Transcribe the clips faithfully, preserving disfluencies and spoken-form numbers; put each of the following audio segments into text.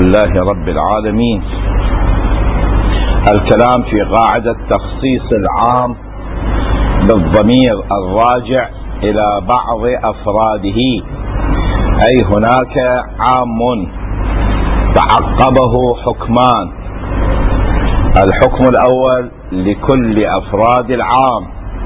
لله رب العالمين. الكلام في قاعدة تخصيص العام بالضمير الراجع إلى بعض أفراده، أي هناك عام تعقبه حكمان. الحكم الأول لكل أفراد العام.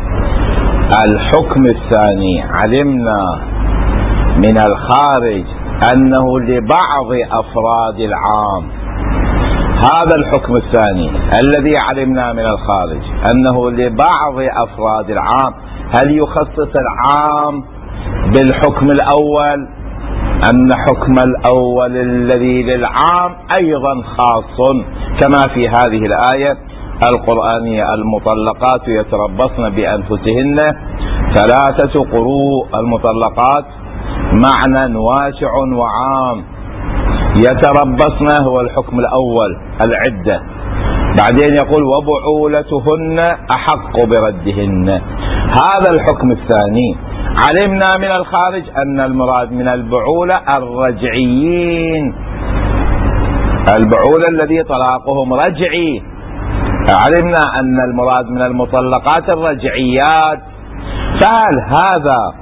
الحكم الثاني علمنا من الخارج أنه لبعض أفراد العام. هذا الحكم الثاني الذي علمنا من الخارج أنه لبعض أفراد العام، هل يخصص العام بالحكم الأول؟ أن حكم الأول الذي للعام أيضا خاص، كما في هذه الآية القرآنية: المطلقات يتربصن بأنفسهن ثلاثة قروء. المطلقات معنى واسع وعام. يتربصن هو الحكم الأول، العدة. بعدين يقول وبعولتهن أحق بردهن، هذا الحكم الثاني. علمنا من الخارج أن المراد من البعولة الرجعيين، البعولة الذي طلاقهم رجعي. علمنا أن المراد من المطلقات الرجعيات. فهل هذا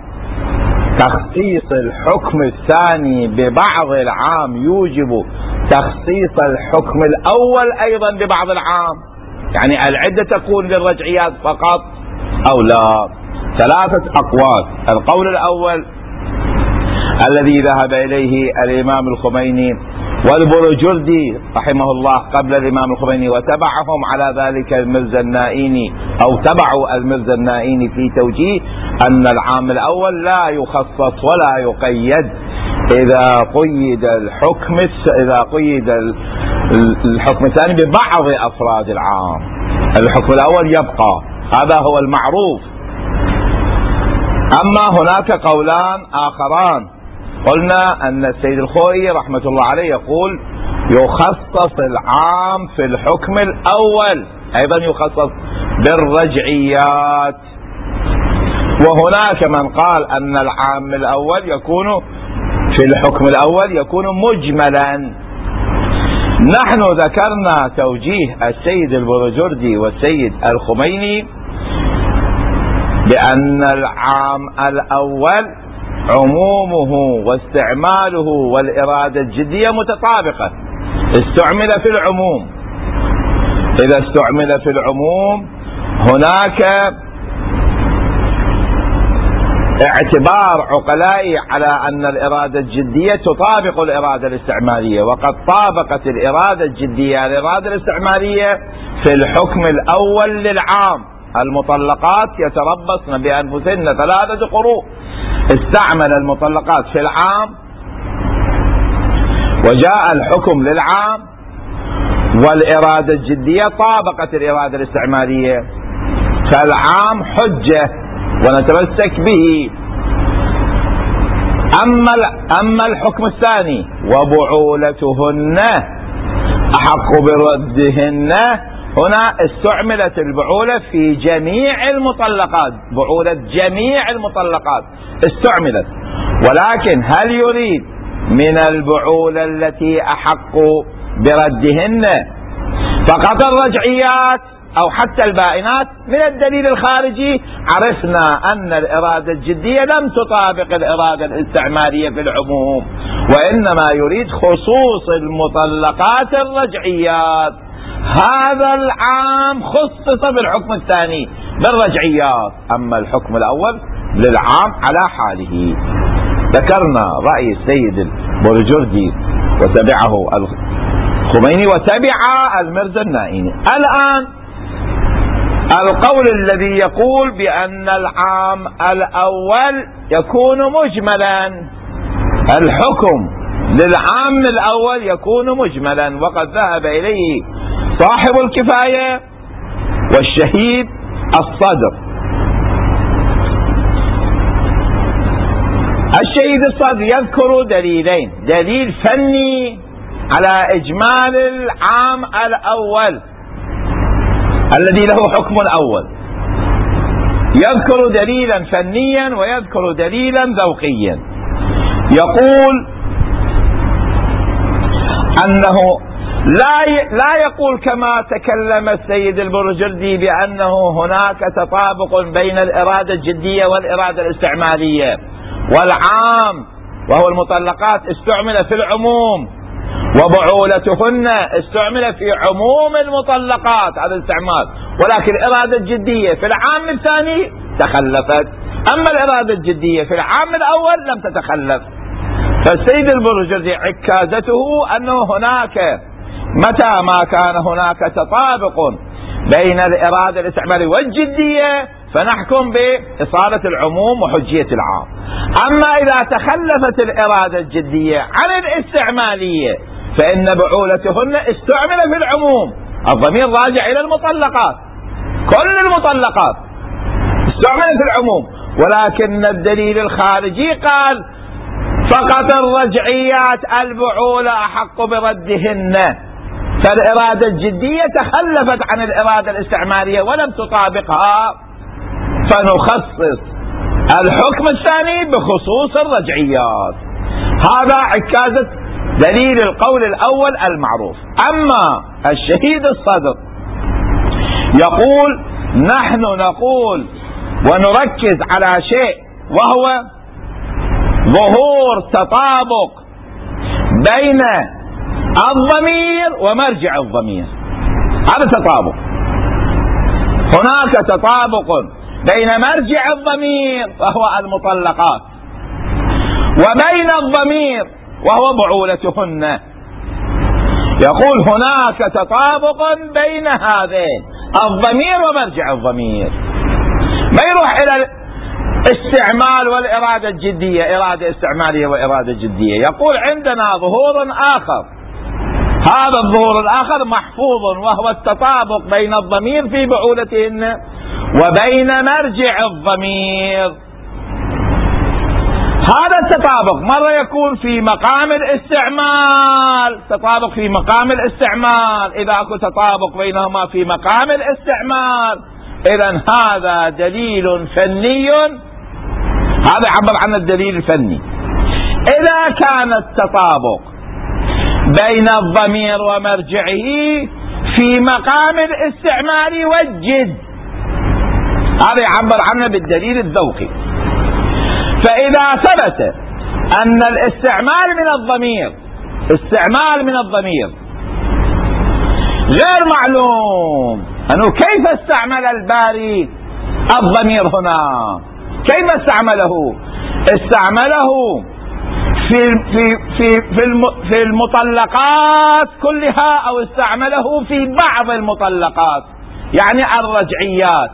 تخصيص الحكم الثاني ببعض العام يوجب تخصيص الحكم الأول أيضا ببعض العام؟ يعني العدة تكون للرجعيات فقط أو لا؟ ثلاثة أقوال. القول الأول الذي ذهب إليه الإمام الخميني والبرجردي رحمه الله قبل الإمام الخميني، وتبعهم على ذلك المرزا النائيني، أو تبعوا المرزا النائيني في توجيه أن العام الأول لا يخصص ولا يقيد إذا قيد الحكم إذا قيد الحكم الثاني ببعض أفراد العام. الحكم الأول يبقى، هذا هو المعروف. أما هناك قولان آخران. قلنا أن السيد الخوئي رحمة الله عليه يقول يخصص العام في الحكم الأول، أيضا يخصص بالرجعيات. وهناك من قال أن العام الأول يكون في الحكم الأول يكون مجملا. نحن ذكرنا توجيه السيد البرجردي والسيد الخميني بأن العام الأول عمومه واستعماله والإرادة الجدية متطابقة. استعمل في العموم، إذا استعمل في العموم هناك اعتبار عقلائي على أن الإرادة الجدية تطابق الإرادة الاستعمالية، وقد طابقت الإرادة الجدية الإرادة الاستعمالية في الحكم الأول للعام. المطلقات يتربصن بأنفسهن ثلاثة قروء، استعمل المطلقات في العام وجاء الحكم للعام، والإرادة الجدية طابقت الإرادة الاستعمالية، فالعام حجة ونتمسك به. أما أما الحكم الثاني وبعولتهن أحق بردهن، هنا استعملت البعولة في جميع المطلقات، بعولة جميع المطلقات استعملت، ولكن هل يريد من البعولة التي أحق بردهن فقط الرجعيات أو حتى البائنات؟ من الدليل الخارجي عرفنا أن الإرادة الجدية لم تطابق الإرادة الاستعمالية في العموم، وإنما يريد خصوص المطلقات الرجعيات. هذا العام خصص بالحكم الثاني بالرجعيات، أما الحكم الأول للعام على حاله. ذكرنا رأي السيد البرجردي وتبعه الخميني وتبع المرزا النائيني. الآن القول الذي يقول بأن العام الأول يكون مجملا، الحكم للعام الأول يكون مجملا، وقد ذهب إليه صاحب الكفاية والشهيد الصدر. الشهيد الصدر يذكر دليلين: دليل فني على إجمال العام الأول الذي له حكم الأول، يذكر دليلا فنيا ويذكر دليلا ذوقيا. يقول أنه لا لا يقول كما تكلم السيد البرجردي بأنه هناك تطابق بين الإرادة الجدية والإرادة الاستعمالية، والعام وهو المطلقات استعمل في العموم، وبعولتهن استعمل في عموم المطلقات هذا الاستعمال، ولكن الإرادة الجدية في العام الثاني تخلفت، أما الإرادة الجدية في العام الأول لم تتخلف. فالسيد البرجردي عكازته أنه هناك متى ما كان هناك تطابق بين الإرادة الاستعمالية والجدية فنحكم بإصالة العموم وحجية العام، أما إذا تخلفت الإرادة الجدية عن الاستعمالية فإن بعولتهن استعمل في العموم. الضمير راجع إلى المطلقات، كل المطلقات استعمل في العموم، ولكن الدليل الخارجي قال فقط الرجعيات البعولة أحق بردهن، فالإرادة الجدية تخلفت عن الإرادة الاستعمالية ولم تطابقها، فنخصص الحكم الثاني بخصوص الرجعيات. هذا عكازة دليل القول الأول المعروف. أما الشهيد الصدر يقول نحن نقول ونركز على شيء وهو ظهور تطابق بين الضمير ومرجع الضمير. هذا تطابق، هناك تطابق بين مرجع الضمير وهو المطلقات وبين الضمير وهو بعولتهن. يقول هناك تطابق بين هذين الضمير ومرجع الضمير، ما يروح إلى الاستعمال والإرادة الجدية، إرادة استعمالية وإرادة جدية. يقول عندنا ظهور آخر، هذا الظهور الآخر محفوظ وهو التطابق بين الضمير في بعولتهن وبين مرجع الضمير. هذا التطابق مرة يكون في مقام الاستعمال، تطابق في مقام الاستعمال، إذا أكو تطابق بينهما في مقام الاستعمال إذن هذا دليل فني، هذا يعبر عن الدليل الفني. إذا كان التطابق بين الضمير ومرجعه في مقام الاستعمال والجد، هذا يعبر عنه بالدليل الذوقي. فإذا ثبت أن الاستعمال من الضمير استعمال من الضمير غير معلوم، أنه كيف استعمل الباري الضمير هنا؟ كيف استعمله؟ استعمله في في في في المطلقات كلها أو استعمله في بعض المطلقات، يعني الرجعيات.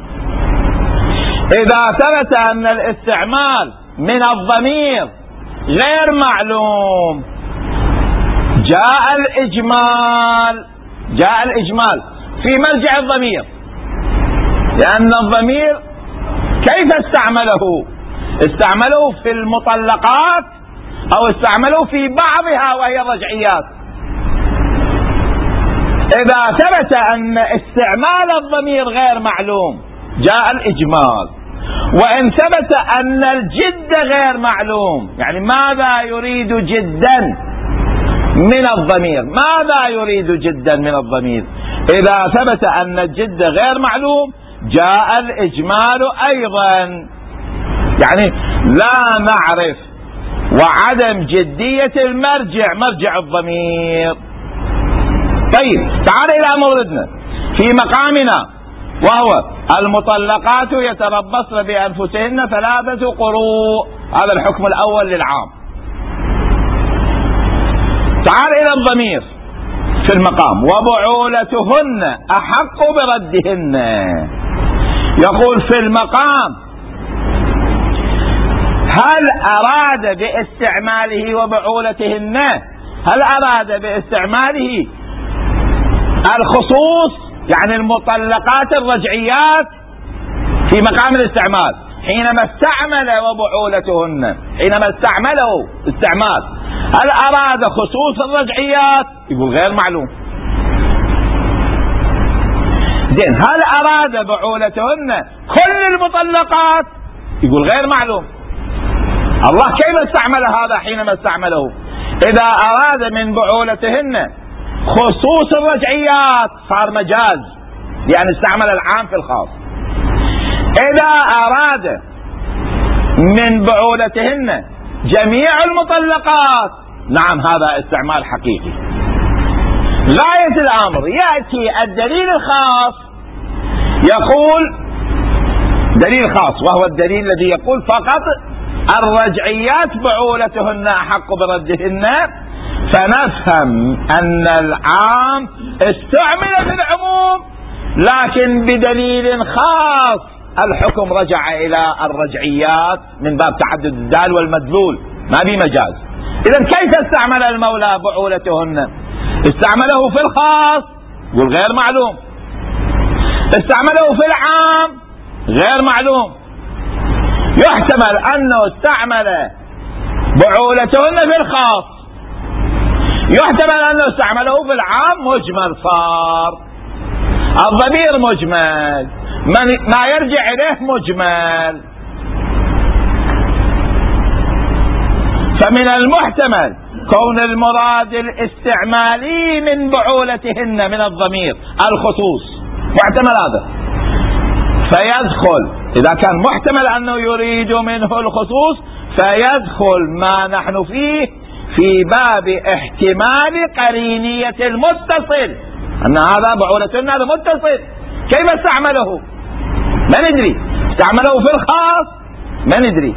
إذا ثبت أن الاستعمال من الضمير غير معلوم جاء الإجمال جاء الإجمال في مرجع الضمير، لأن الضمير كيف استعمله؟ استعمله في المطلقات أو استعمله في بعضها وهي الرجعيات. إذا ثبت أن استعمال الضمير غير معلوم جاء الإجمال، وإن ثبت أن الجد غير معلوم، يعني ماذا يريد جدا من الضمير، ماذا يريد جدا من الضمير، إذا ثبت أن الجد غير معلوم جاء الإجمال أيضا، يعني لا نعرف وعدم جدية المرجع مرجع الضمير. طيب تعال إلى موردنا في مقامنا، وهو المطلقات يتربصن بأنفسهن ثلاثة قروء، هذا الحكم الأول للعام. تعال إلى الضمير في المقام وبعولتهن أحق بردهن. يقول في المقام هل أراد باستعماله وبعولتهن، هل أراد باستعماله الخصوص يعني المطلقات الرجعيات في مقام الاستعمال حينما استعمل وبعولتهن، حينما استعمله استعمال، هل أراد خصوص الرجعيات؟ يقول غير معلوم. زين، هل أراد بعولتهن كل المطلقات؟ يقول غير معلوم. الله كيف استعمل هذا حينما استعمله؟ إذا أراد من بعولتهن خصوص الرجعيات صار مجاز، يعني استعمل العام في الخاص. إذا أراد من بعولتهن جميع المطلقات، نعم هذا استعمال حقيقي. غاية الأمر يأتي الدليل الخاص يقول دليل خاص، وهو الدليل الذي يقول فقط الرجعيات بعولتهن أحق بردهن، فنفهم أن العام استعمل في العموم لكن بدليل خاص، الحكم رجع إلى الرجعيات من باب تعدد الدال والمدلول، ما بي مجاز. إذن كيف استعمل المولى بعولتهن؟ استعمله في الخاص يقول غير معلوم، استعمله في العام غير معلوم. يحتمل أنه استعمل بعولتهن في الخاص، يحتمل أنه استعمله في العام مجمل، صار الضمير مجمل، ما يرجع إليه مجمل. فمن المحتمل كون المراد الاستعمالي من بعولتهن من الضمير الخصوص، محتمل هذا، فيدخل إذا كان محتمل أنه يريد منه الخصوص فيدخل ما نحن فيه في باب احتمال قرينية المتصل، أن هذا بعولتهن هذا متصل. كيف استعمله؟ ما ندري. استعمله في الخاص ما ندري.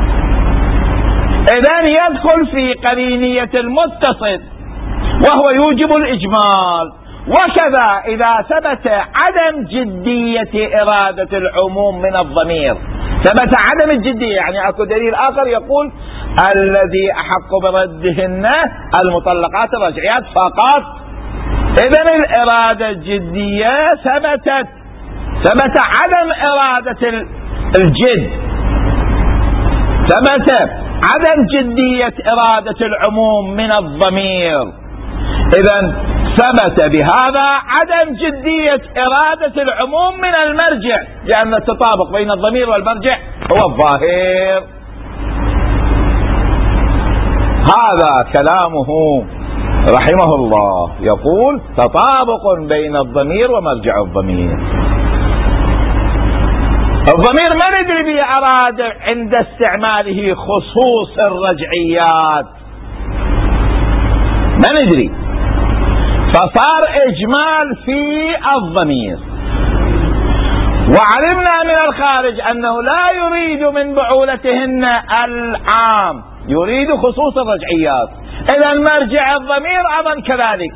إذن يدخل في قرينية المتصل وهو يوجب الإجمال. وكذا إذا ثبت عدم جدية إرادة العموم من الضمير، ثبت عدم الجدية، يعني أكو دليل آخر يقول الذي أحق بردهن المطلقات الرجعيات فقط، إذن الإرادة الجدية ثبتت، ثبت عدم إرادة الجد، ثبت عدم جدية إرادة العموم من الضمير. إذن ثبت بهذا عدم جدية إرادة العموم من المرجع، لأن التطابق بين الضمير والمرجع هو الظاهر. هذا كلامه رحمه الله، يقول تطابق بين الضمير ومرجع الضمير. الضمير ما ندري به أراد عند استعماله خصوص الرجعيات، ما ندري، فصار إجمال في الضمير. وعلمنا من الخارج أنه لا يريد من بعولتهن العام، يريد خصوص الرجعيات. إذا مرجع الضمير أيضا كذلك،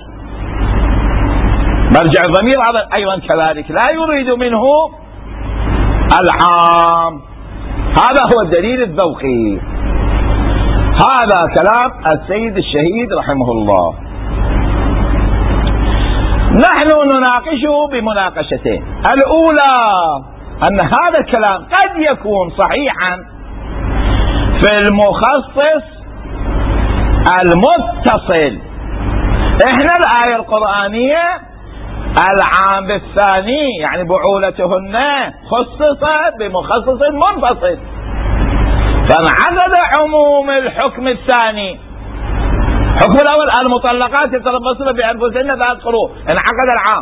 مرجع الضمير أيضا كذلك لا يريد منه العام. هذا هو الدليل الذوقي. هذا كلام السيد الشهيد رحمه الله. نحن نناقشه بمناقشتين. الأولى أن هذا الكلام قد يكون صحيحا في المخصص المتصل. احنا الآية القرآنية العام بالثاني، يعني بعولتهن خصصت بمخصص منفصل، فانعقد عموم الحكم الثاني. الحكم الأول المطلقات يتربصن بأنفسهن ثلاث قروء، انعقد العام.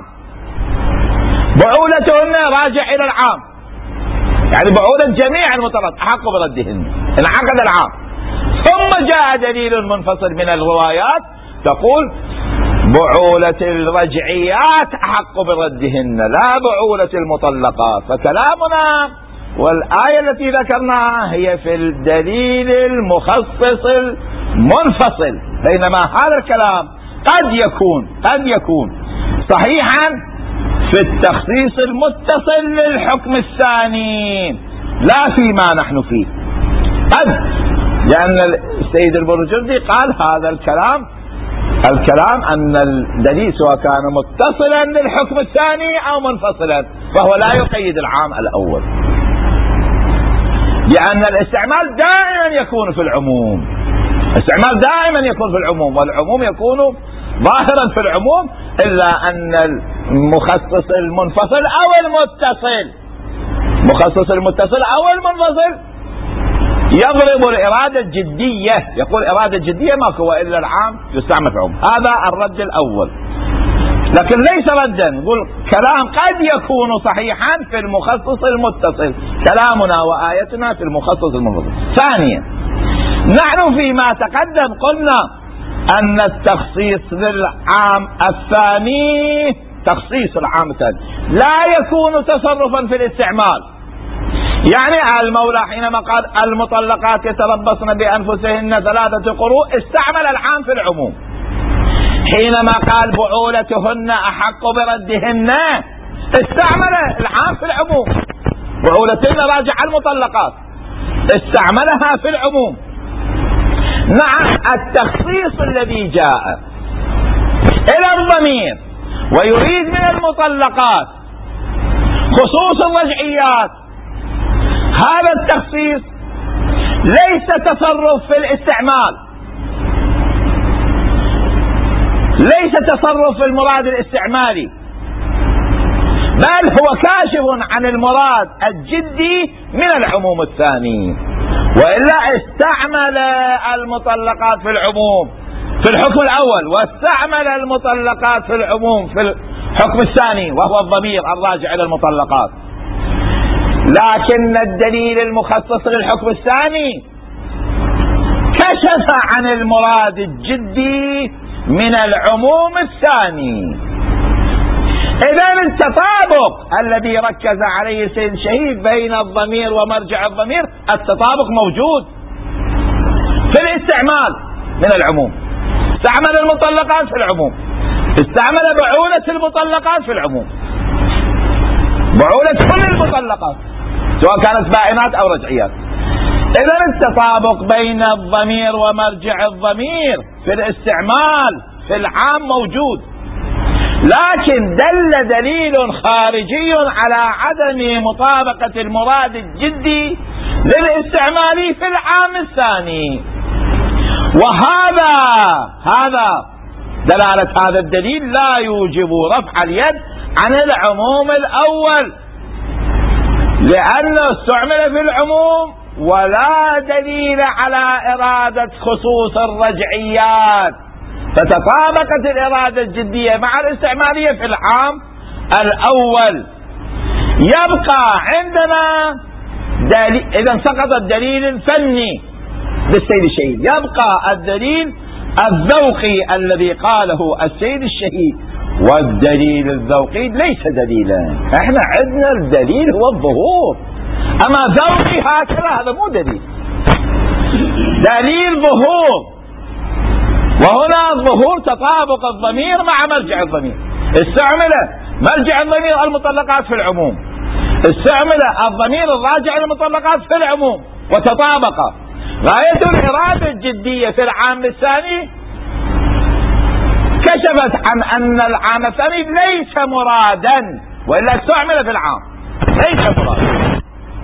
بعولتهن راجع إلى العام، يعني بعولة جميع المطلقات أحق بردهن، انعقد العام. ثم جاء دليل منفصل من الروايات تقول بعولة الرجعيات أحق بردهن لا بعولة المطلقات. فكلامنا والآية التي ذكرناها هي في الدليل المخصص المنفصل، بينما هذا الكلام قد يكون قد يكون صحيحا في التخصيص المتصل للحكم الثاني لا فيما نحن فيه. قد، لأن السيد البرجردي قال هذا الكلام الكلام أن الدليل سواء كان متصلا للحكم الثاني أو منفصلا فهو لا يقيد العام الأول، لأن الاستعمال دائما يكون في العموم، الاستعمال دائما يكون في العموم، والعموم يكون ظاهرا في العموم، إلا أن المخصص المنفصل أو المتصل، مخصص المتصل أو المنفصل يضرب الإرادة الجدية، يقول إرادة جدية ماكو إلا العام يستعمل في العموم. هذا الرد الأول، لكن ليس ردا، يقول كلام قد يكون صحيحا في المخصص المتصل، كلامنا وآيتنا في المخصص المنفصل. ثانيا، نحن فيما تقدم قلنا أن التخصيص للعام الثاني، تخصيص العام الثاني لا يكون تصرفا في الاستعمال. يعني المولى حينما قال المطلقات يتربصن بأنفسهن ثلاثة قروء استعمل العام في العموم. حينما قال بعولتهن أحق بردهن استعمل العام في العموم. بعولتهن راجع المطلقات، استعملها في العموم. نعم، التخصيص الذي جاء إلى الضمير ويريد من المطلقات خصوص الرجعيات، هذا التخصيص ليس تصرف في الاستعمال، ليس تصرف في المراد الاستعمالي، بل هو كاشف عن المراد الجدي من العموم الثاني. وإلا استعمل المطلقات في العموم في الحكم الأول، واستعمل المطلقات في العموم في الحكم الثاني وهو الضمير الراجع إلى المطلقات. لكن الدليل المخصص للحكم الثاني كشف عن المراد الجدي من العموم الثاني. إذن التطابق الذي ركز عليه سيد الشهيد بين الضمير ومرجع الضمير، التطابق موجود في الاستعمال من العموم. استعمل المطلقات في العموم، استعمل بعولة المطلقات في العموم، بعولة كل المطلقات سواء كانت بائنات أو رجعيات. إذن التطابق بين الضمير ومرجع الضمير في الاستعمال في العام موجود، لكن دل دليل خارجي على عدم مطابقة المراد الجدي للاستعمال في العام الثاني. وهذا هذا دلالة هذا الدليل لا يوجب رفع اليد عن العموم الأول، لأنه استعمل في العموم ولا دليل على إرادة خصوص الرجعيات، فتطابقت الإرادة الجدية مع الاستعمالية في العام الأول. يبقى عندنا دليل، إذا سقط الدليل الفني بالسيد الشهيد، يبقى الدليل الذوقي الذي قاله السيد الشهيد، والدليل الذوقي ليس دليلا. احنا عندنا الدليل هو الظهور، اما ذوقي هكذا هذا مو دليل، دليل ظهور. وهنا الظهور تطابق الضمير مع مرجع الضمير. استعمل مرجع الضمير المطلقات في العموم، استعمل الضمير الراجع للمطلقات في العموم وتطابق. غاية الإرادة الجدية في العام الثاني كشفت عن أن العام الثاني ليس مرادا، وإلا استعمل في العام ليس مرادا.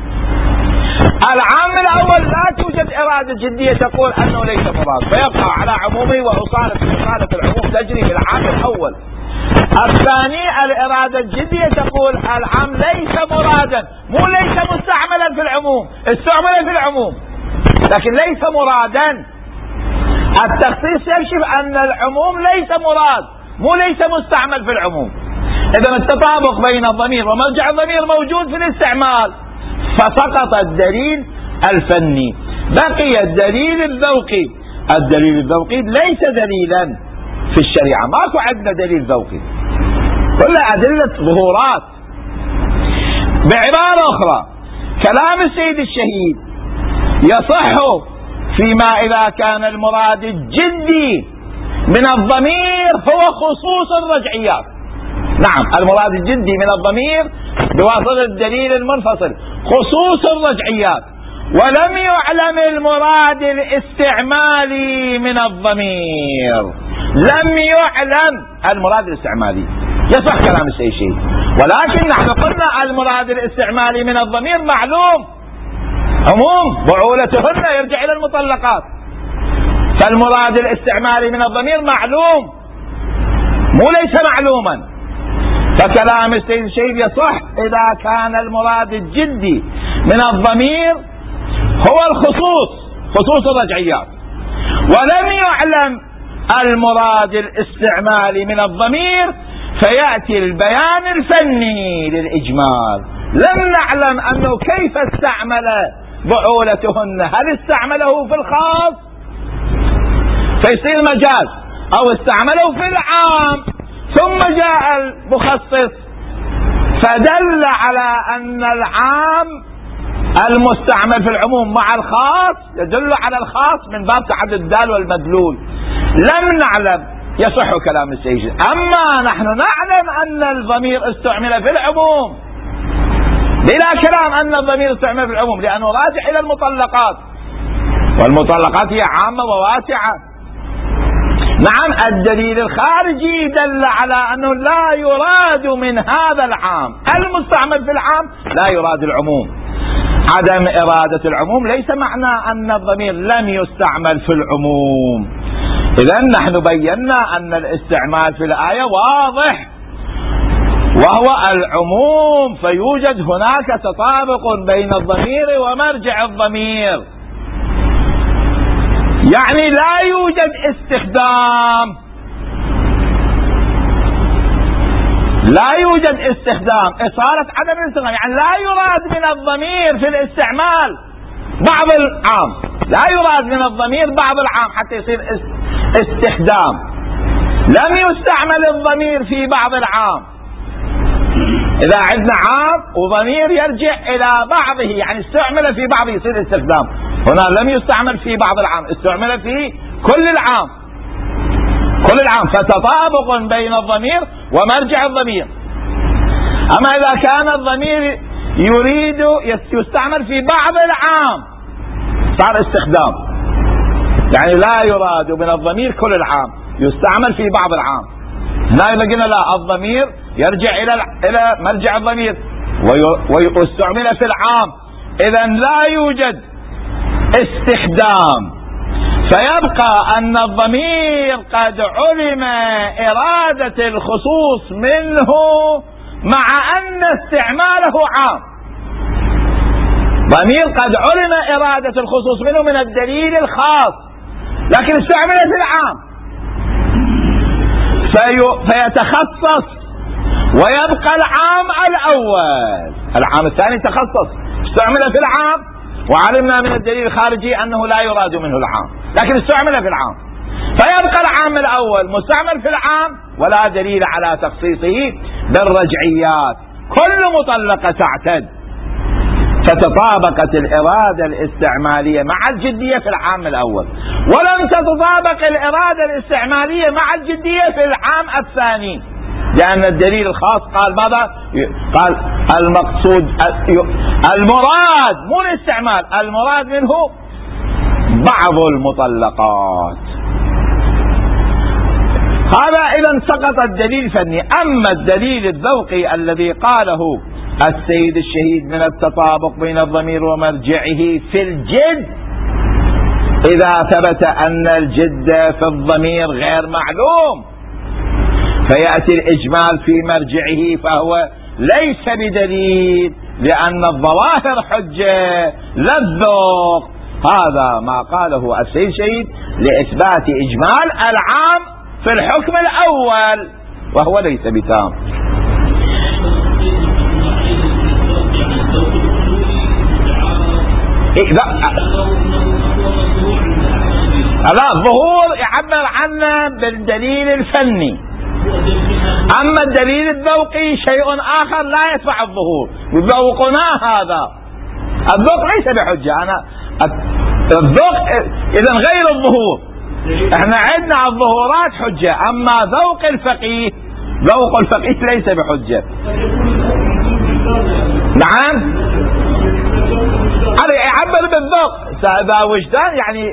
العام الأول لا توجد إرادة جدية تقول أنه ليس مراد، فيبقى على عمومه وأصالة أصالة العموم تجري في العام الأول. الثاني الإرادة الجدية تقول العام ليس مرادا، مو ليس مستعملا في العموم، استعمل في العموم لكن ليس مرادا. التخصيص يكشف أن العموم ليس مراد، مو ليس مستعمل في العموم. إذا التطابق بين الضمير ومرجع الضمير موجود في الاستعمال، فسقط الدليل الفني، بقي الدليل الذوقي. الدليل الذوقي ليس دليلا في الشريعة، ماكو عندنا دليل ذوقي، كلها أدلة ظهورات. بعبارة أخرى، كلام السيد الشهيد يصح فيما إذا كان المراد الجدي من الضمير هو خصوص الرجعيات. نعم، المراد الجدي من الضمير بواسطة الدليل المنفصل خصوص الرجعيات، ولم يعلم المراد الاستعمالي من الضمير، لم يعلم المراد الاستعمالي. يصح كلام السيد الشهيد، ولكن نحن قلنا المراد الاستعمالي من الضمير معلوم، عموم بعولتهن يرجع إلى المطلقات، فالمراد الاستعمالي من الضمير معلوم مو ليس معلوما. فكلام السيد الشهيد يصح إذا كان المراد الجدي من الضمير هو الخصوص، خصوص الرجعيات، ولم يعلم المراد الاستعمالي من الضمير، فيأتي البيان الفني للإجمال. لم نعلم أنه كيف استعمل بعولتهن، هل استعمله في الخاص فيصير مجاز، أو استعمله في العام ثم جاء المخصص فدل على أن العام المستعمل في العموم مع الخاص يدل على الخاص من باب تعدد الدال والمدلول. لم نعلم، يصح كلام السيد، أما نحن نعلم أن الضمير استعمل في العموم، بلا كلام أن الضمير استعمل في العموم، لأنه راجع إلى المطلقات، والمطلقات هي عامة وواسعة. نعم، الدليل الخارجي دل على أنه لا يراد من هذا العام المستعمل في العام لا يراد العموم. عدم إرادة العموم ليس معنى أن الضمير لم يستعمل في العموم. إذن نحن بينا أن الاستعمال في الآية واضح وهو العموم، فيوجد هناك تطابق بين الضمير ومرجع الضمير، يعني لا يوجد استخدام لا يوجد استخدام إصالة عدم الاستخدام، يعني لا يراد من الضمير في الاستعمال بعض العام، لا يراد من الضمير بعض العام حتى يصير استخدام. لم يستعمل الضمير في بعض العام، إذا عندنا عام وضمير يرجع إلى بعضه يعني استعمل في بعضه يصير استخدام. هنا لم يستعمل في بعض العام، استعمل في كل العام كل العام، فتطابق بين الضمير ومرجع الضمير. أما إذا كان الضمير يريد يستعمل في بعض العام صار استخدام، يعني لا يراد من الضمير كل العام، يستعمل في بعض العام. هنا إذا قلنا لا، الضمير يرجع إلى إلى مرجع الضمير ويستعمل في العام، إذا لا يوجد استخدام، فيبقى أن الضمير قد علم إرادة الخصوص منه مع أن استعماله عام. ضمير قد علم إرادة الخصوص منه من الدليل الخاص، لكن استعمل في العام في فيتخصص ويبقى العام الأول. العام الثاني تخصص استعمل في العام، وعلمنا من الدليل الخارجي أنه لا يراد منه العام، لكن استعمل في العام، فيبقى العام الأول مستعمل في العام ولا دليل على تخصيصه بالرجعيات. كل مطلقة تعتد، فتطابقت الإرادة الاستعمالية مع الجدية في العام الأول، ولم تتطابق الإرادة الاستعمالية مع الجدية في العام الثاني، لأن الدليل الخاص قال ماذا؟ قال المقصود المراد مو الاستعمال، المراد منه بعض المطلقات. هذا إذا سقط الدليل الفني. أما الدليل الذوقي الذي قاله السيد الشهيد من التطابق بين الضمير ومرجعه في الجد، إذا ثبت أن الجد في الضمير غير معلوم فيأتي الإجمال في مرجعه، فهو ليس بدليل، لأن الظواهر حجة لا الذوق. هذا ما قاله السيد الشهيد لإثبات إجمال العام في الحكم الأول، وهو ليس بتام. لا، الظهور يعبر عنه بالدليل الفني، أما الدليل الذوقي شيء آخر لا يدفع الظهور، وذوقنا هذا الذوق ليس بحجة. أنا الذوق إذا غير الظهور، احنا عندنا الظهورات حجة، أما ذوق الفقيه ذوق الفقيه ليس بحجة. نعم، هذا يعبر بالذوق. إذا وجدان يعني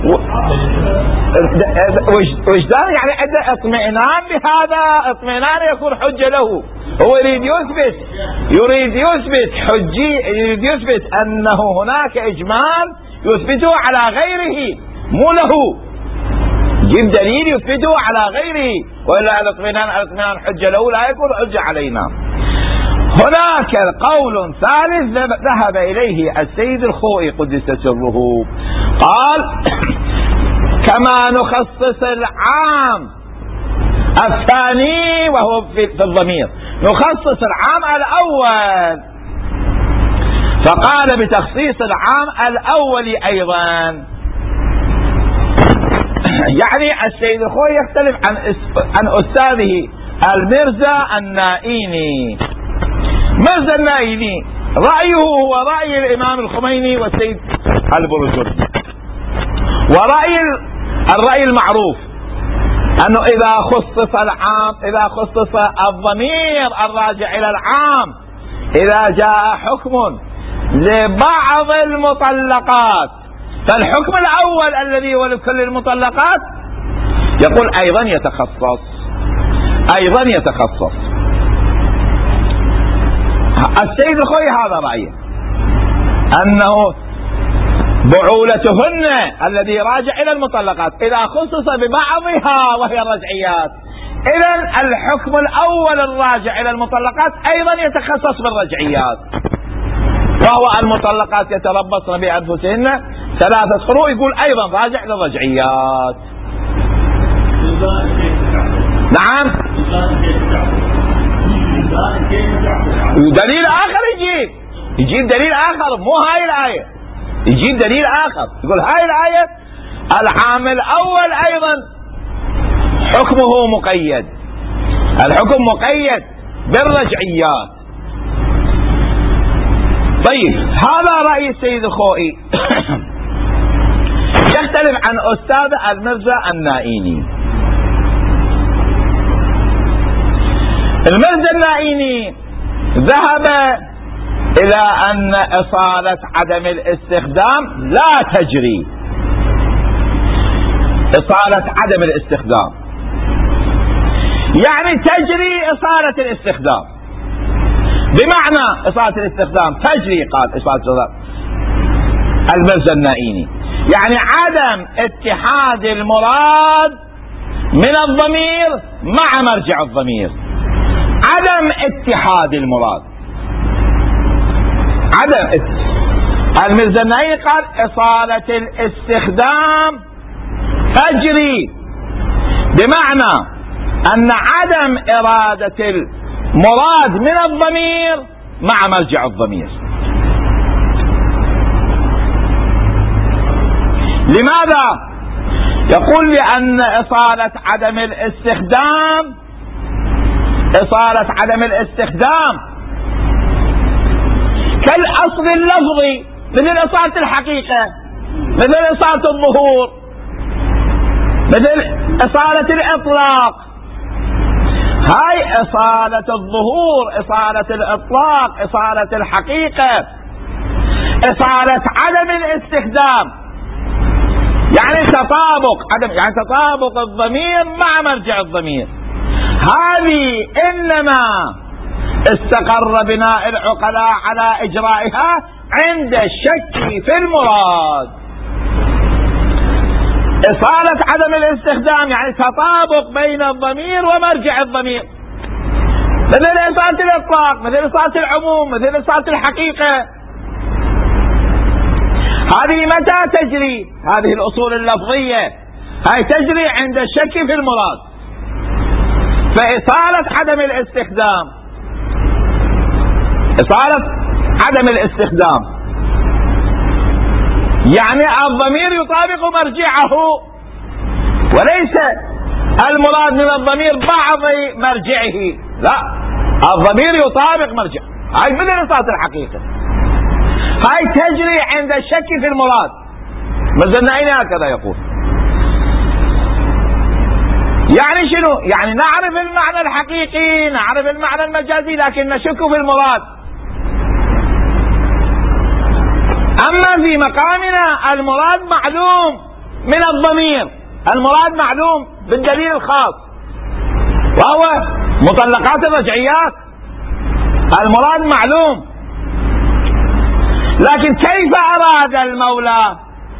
وجدان يعني عنده اطمئنان بهذا، اطمئنان يكون حجة له. هو يريد يثبت يريد يثبت حجي يريد يثبت أنه هناك إجمال يثبته على غيره مو له، جيب دليل يثبته على غيره، وإلا الاطمئنان الاطمئنان حجة له لا يكون حجة علينا. هناك قول ثالث ذهب إليه السيد الخوئي قدس سره، قال كما نخصص العام الثاني وهو في الضمير نخصص العام الأول، فقال بتخصيص العام الأول أيضا. يعني السيد الخوئي يختلف عن عن أستاذه المرزا النائيني. مرزا النائيني رأيه هو رأي الإمام الخميني والسيد البرجردي، ورأي الرأي المعروف أنه إذا خصص العام إذا خصص الضمير الراجع إلى العام إذا جاء حكم لبعض المطلقات فالحكم الأول الذي هو لكل المطلقات يقول أيضا يتخصص أيضا يتخصص. السيد الخوئي هذا رأيه، أنه بعولتهن الذي راجع إلى المطلقات إذا خصص ببعضها وهي الرجعيات، إذن الحكم الأول الراجع إلى المطلقات أيضا يتخصص بالرجعيات، وهو المطلقات يتربصن بأنفسهن ثلاثة قروء، يقول أيضا راجع للرجعيات. نعم، ودليل آخر يجيب يجيب دليل آخر، مو هاي الآية، يجيب دليل آخر يقول هاي الآية العام الأول أيضا حكمه مقيد، الحكم مقيد بالرجعيات. طيب هذا رأي السيد الخوئي يختلف عن أستاذ المرزا النائيني. المرزا النائيني ذهب إلى أن إصالة عدم الاستخدام لا تجري، إصالة عدم الاستخدام يعني تجري إصالة الاستخدام، بمعنى إصالة الاستخدام تجري، قال إصالة المرزا النائيني يعني عدم اتحاد المراد من الضمير مع مرجع الضمير، عدم اتحاد المراد، عدم المرزا النائيني قال إصالة الاستخدام تجري، بمعنى أن عدم إرادة المراد من الضمير مع مرجع الضمير. لماذا؟ يقول لأن إصالة عدم الاستخدام إصالة عدم الاستخدام كالأصل اللفظي، مثل إصالة الحقيقة، مثل إصالة الظهور، مثل إصالة الإطلاق. هاي إصالة الظهور، إصالة الإطلاق، إصالة الحقيقة، إصالة عدم الاستخدام يعني تطابق عدم يعني تطابق الضمير مع مرجع الضمير. هذه إنما استقر بناء العقلاء على إجرائها عند الشك في المراد. إصالة عدم الاستخدام يعني تطابق بين الضمير ومرجع الضمير، مثل إصالة الإطلاق، مثل إصالة العموم، مثل إصالة الحقيقة. هذه متى تجري؟ هذه الأصول اللفظية هاي تجري عند الشك في المراد. فإصالة عدم الاستخدام إصالة عدم الاستخدام يعني الضمير يطابق مرجعه، وليس المراد من الضمير بعض مرجعه، لا، الضمير يطابق مرجعه. هاي مثل إصالة الحقيقة، هاي تجري عند الشك في المراد. مرزا النائيني هكذا يقول. يعني شنو؟ يعني نعرف المعنى الحقيقي، نعرف المعنى المجازي، لكن نشك في المراد. أما في مقامنا المراد معلوم من الضمير، المراد معلوم بالدليل الخاص وهو مطلقات الرجعيات، المراد معلوم. لكن كيف أراد المولى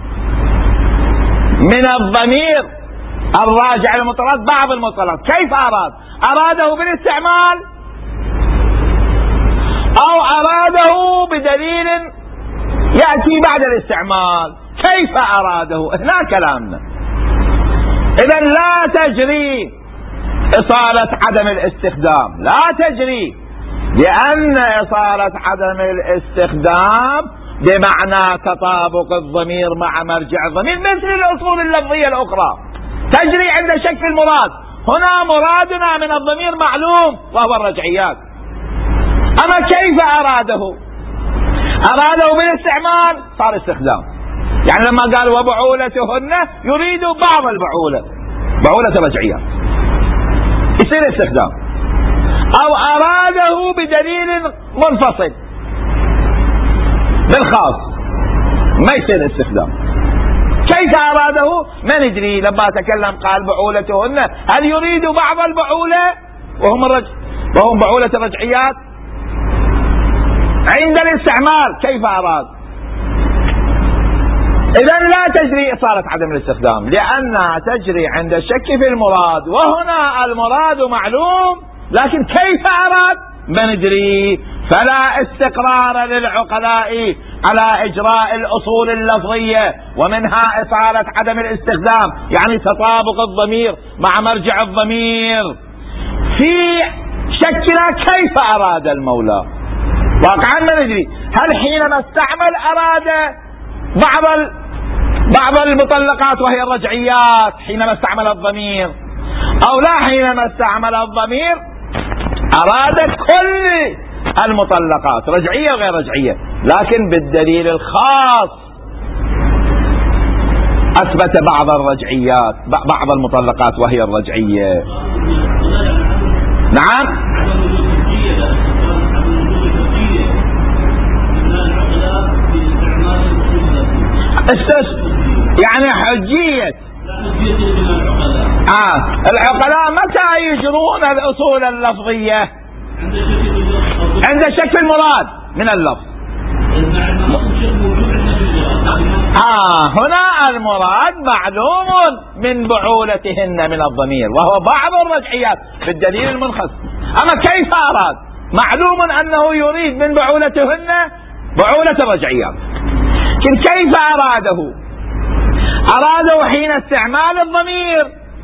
من الضمير الراجع المطلقات بعض المطلقات؟ كيف أراد؟ أراده بالاستعمال أو أراده بدليل يأتي بعد الاستعمال. كيف أراده؟ هنا كلامنا. إذا لا تجري إصالة عدم الاستخدام، لا تجري، لأن إصالة عدم الاستخدام بمعنى تطابق الضمير مع مرجع الضمير مثل الأصول اللفظية الأخرى، تجري عند شك المراد. هنا مرادنا من الضمير معلوم وهو الرجعيات. أما كيف أراده؟ أراده بالاستعمال صار استخدام. يعني لما قال وبعولتهن يريد بعض البعولة، بعولة الرجعيات، يصير استخدام. أو أراده بدليل منفصل بالخاص ما يصير استخدام. كيف أراده؟ ما ندري. لما تكلم قال بعولتهن، هل يريد بعض البعولة وهم الرجع وهم بعولة الرجعيات؟ عند الاستعمال كيف أراد؟ إذن لا تجري إصالة عدم الاستخدام، لأنها تجري عند الشك في المراد، وهنا المراد معلوم لكن كيف أراد ما ندري. فلا استقرار للعقلاء على إجراء الأصول اللفظية، ومنها إصالة عدم الاستخدام يعني تطابق الضمير مع مرجع الضمير، في شكنا كيف أراد المولى. واقعا ما ندري هل حينما استعمل أراد بعض بعض المطلقات وهي الرجعيات حينما استعمل الضمير، أو لا حينما استعمل الضمير أراد كل المطلقات رجعية وغير رجعية، لكن بالدليل الخاص أثبت بعض الرجعيات بعض المطلقات وهي الرجعية. نعم يعني حجية. آه العقلاء متى يجرون الأصول اللفظية؟ عند شك المراد من اللفظ. آه هنا المراد معلوم من بعولتهن من الضمير وهو بعض الرجعيات بالدليل المنخص. أما كيف أراد؟ معلوم أنه يريد من بعولتهن بعولة الرجعيات، لكن كيف أراده؟ أراده حين استعمال الضمير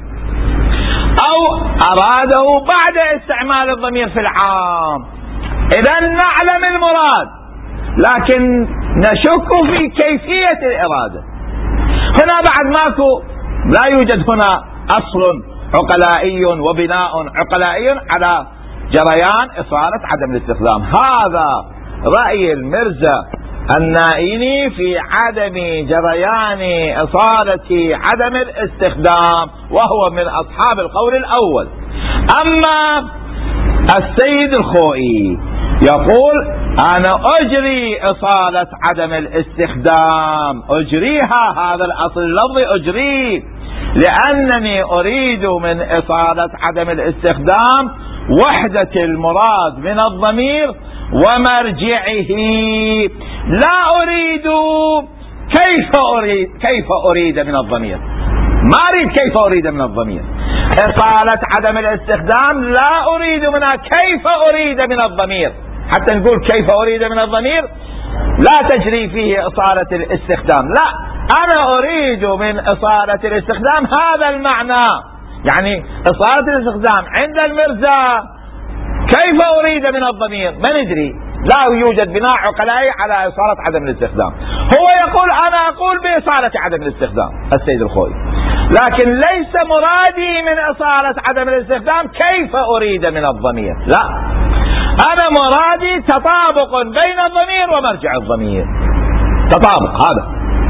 أو أراده بعد استعمال الضمير في العام. إذا نعلم المراد لكن نشك في كيفية الإرادة. هنا بعد ماكو، لا يوجد هنا أصل عقلائي وبناء عقلائي على جريان إصالة عدم الاستخدام. هذا رأي المرزا النائيني في عدم جريان إصالة عدم الاستخدام، وهو من أصحاب القول الأول. أما السيد الخوئي يقول أنا أجري إصالة عدم الاستخدام، أجريها، هذا الأصل اللفظي أجريه، لأنني أريد من إصالة عدم الاستخدام وحدة المراد من الضمير ومرجعه، لا أريد كيف أريد كيف أريد من الضمير، ما أريد كيف أريد من الضمير. إصالة عدم الاستخدام لا أريد منها كيف أريد من الضمير، حتى نقول كيف أريد من الضمير لا تجري فيه إصالة الاستخدام، لا، أنا أريد من إصالة الاستخدام هذا المعنى، يعني إصالة الاستخدام عند المرزا كيف أريد من الضمير ما ندري، لا يوجد بناء عقلائي على إصالة عدم الاستخدام. هو يقول أنا أقول بإصالة عدم الاستخدام السيد الخوئي، لكن ليس مرادي من إصالة عدم الاستخدام كيف أريد من الضمير، لا، أنا مرادي تطابق بين الضمير ومرجع الضمير، تطابق، هذا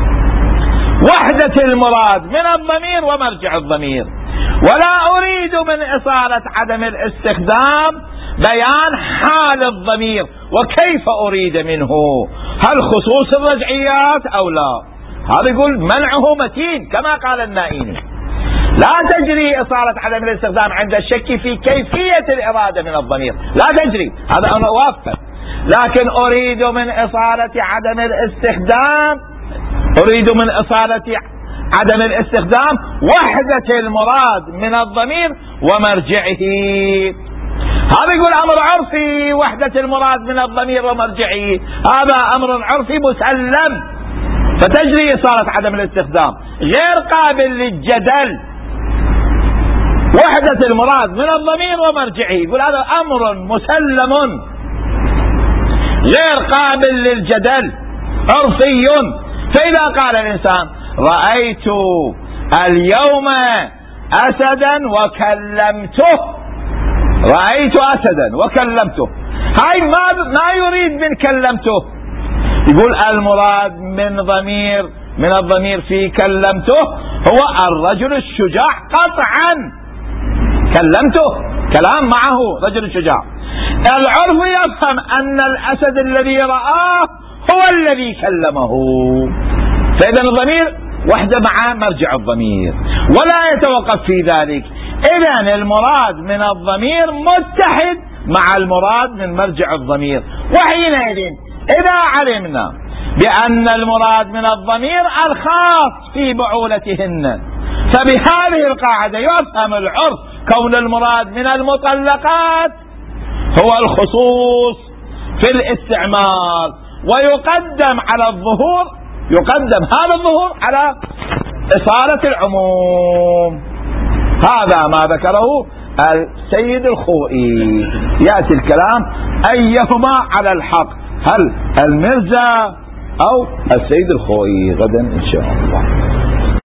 وحدة المراد من الضمير ومرجع الضمير. ولا أريد من إصالة عدم الاستخدام بيان حال الضمير وكيف أريد منه، هل خصوص الرجعيات أو لا. هذا يقول منعه متين كما قال النائيني، لا تجري إصالة عدم الاستخدام عند الشك في كيفية الإرادة من الضمير، لا تجري، هذا أنا أوافق، لكن أريد من إصالة عدم الاستخدام أريد من إصالة عدم الاستخدام وحدة المراد من الضمير ومرجعه. هذا يقول أمر عرفي وحدة المراد من الضمير ومرجعه، هذا أمر عرفي مسلم فتجري إصالة عدم الاستخدام، غير قابل للجدل. وحدة المراد من الضمير ومرجعه يقول هذا أمر مسلم غير قابل للجدل عرفي. فإذا قال الإنسان رأيت اليوم أسدا وكلمته، رأيت أسدا وكلمته، هاي ما ما يريد من كلمته، يقول المراد من ضمير من الضمير في كلمته هو الرجل الشجاع قطعا، كلمته كلام معه رجل شجاع. العرف يفهم أن الأسد الذي رآه هو الذي كلمه، فإذا الضمير وحده مع مرجع الضمير ولا يتوقف في ذلك. إذا المراد من الضمير متحد مع المراد من مرجع الضمير. وحينئذ إذا علمنا بأن المراد من الضمير الخاص في بعولتهن، فبهذه القاعدة يفهم العرف كون المراد من المطلقات هو الخصوص في الاستعمال، ويقدم على الظهور، يقدم هذا الظهور على إصالة العموم. هذا ما ذكره السيد الخوئي. يأتي الكلام أيهما على الحق، هل المرزا أو السيد الخوئي غدا إن شاء الله.